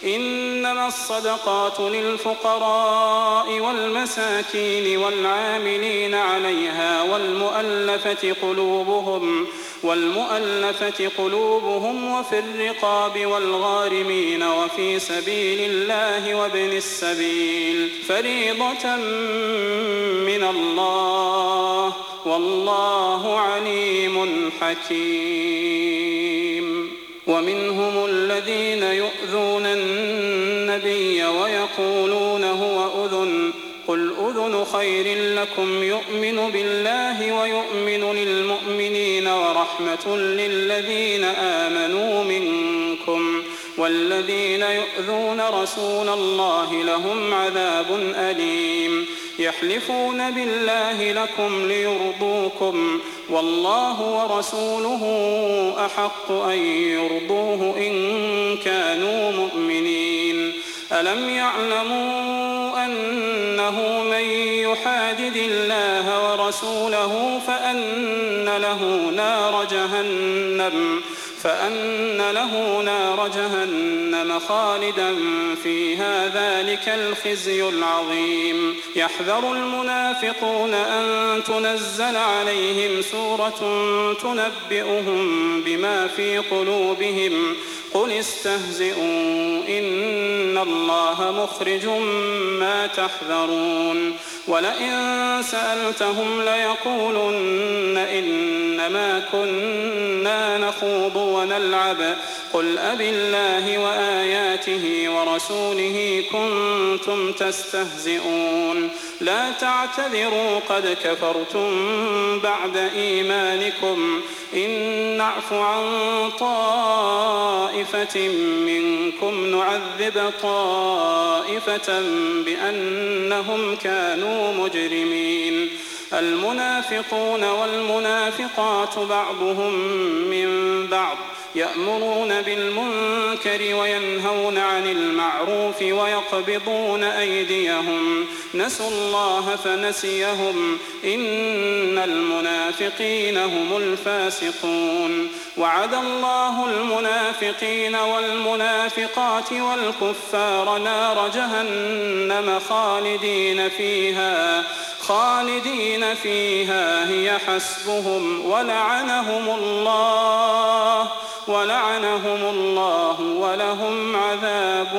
إنما الصدقات للفقراء والمساكين والعاملين عليها والمؤلفة قلوبهم وفي الرقاب والغارمين وفي سبيل الله وابن السبيل فريضة من الله والله عليم حكيم. ومنهم الذين يؤذون النبي ويقولون هو أذن قل أذن خير لكم يؤمن بالله ويؤمن للمؤمنين ورحمة للذين آمنوا منكم والذين يؤذون رسول الله لهم عذاب أليم. يحلفون بالله لكم ليرضوكم والله ورسوله أحق أن يرضوه إن كانوا مؤمنين. ألم يعلموا أنه من يحادد الله ورسوله فأن له نار جهنم خالدا فيها ذلك الخزي العظيم. يحذر المنافقون أن تنزل عليهم سورة تنبئهم بما في قلوبهم قل استهزئوا إن الله مخرج ما تحذرون. ولئن سألتهم ليقولن إنما كنا نخوض ونلعب قل أبالله وآياته ورسوله كنتم تستهزئون. لا تعتذروا قد كفرتم بعد إيمانكم إن نعف عن طائفة منكم نعذب طائفة بأنهم كانوا مجرمين. المنافقون والمنافقات بعضهم من بعض يأمرون بالمنكر وينهون عن المعروف ويقبضون أيديهم نسوا الله فنسيهم إن المنافقين هم الفاسقون. وعد الله المنافقين والمنافقات والكفار نار جهنم خالدين فيها هي حسبهم ولعنهم الله ولهم عذاب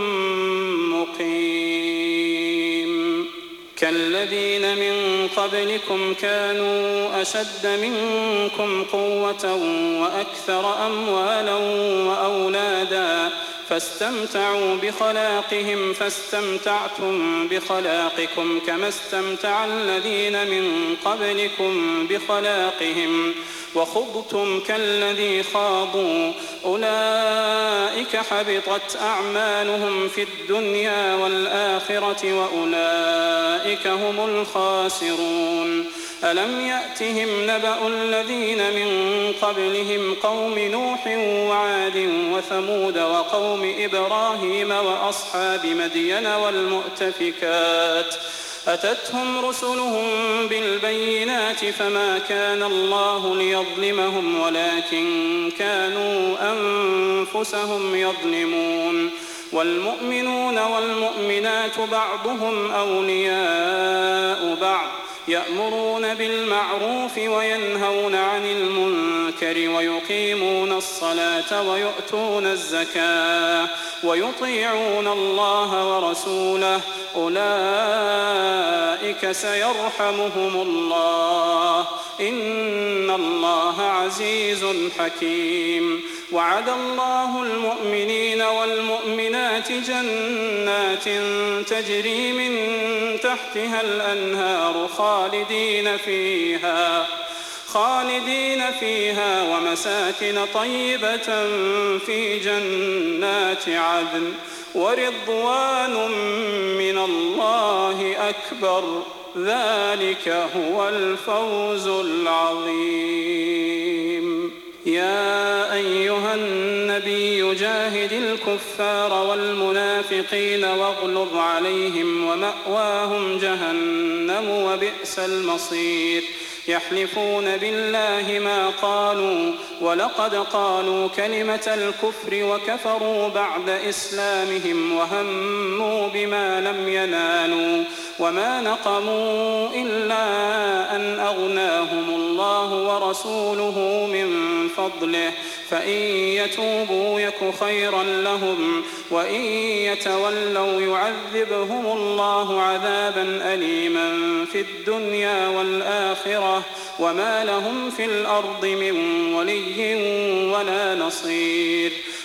مقيم. كالذين من قبلكم كانوا أشد منكم قوة وأكثر أموالا وأولادا فاستمتعوا بخلاقهم فاستمتعتم بخلاقكم كما استمتع الذين من قبلكم بخلاقهم وخضتم كالذي خاضوا أولئك حبطت أعمالهم في الدنيا والآخرة وأولئك هم الخاسرون. ألم يأتهم نبأ الذين من قبلهم قوم نوح وعاد وثمود وقوم إبراهيم وأصحاب مدين والمؤتفكات أتتهم رسلهم بالبينات فما كان الله ليظلمهم ولكن كانوا أنفسهم يظلمون. والمؤمنون والمؤمنات بعضهم أولياء بعض يأمرون بالمعروف وينهون عن المنكر ويقيمون الصلاة ويؤتون الزكاة ويطيعون الله ورسوله أولئك سيرحمهم الله إن الله عزيز حكيم. وعد الله المؤمنين والمؤمنات جنات تجري من تحتها الأنهار خالدين فيها ومساكن طيبة في جنات عدن ورضوان من الله أكبر ذلك هو الفوز العظيم. يا أيها النبي جاهد الكفار والمنافقين واغلظ عليهم ومأواهم جهنم وبئس المصير. يحلفون بالله ما قالوا ولقد قالوا كلمة الكفر وكفروا بعد إسلامهم وهموا بما لم ينالوا وما نقموا إلا أن أغناهم الله ورسوله من فضله فإن يتوبوا يك خيرا لهم وإن يتولوا يعذبهم الله عذابا أليما في الدنيا والآخرة وما لهم في الأرض من ولي ولا نصير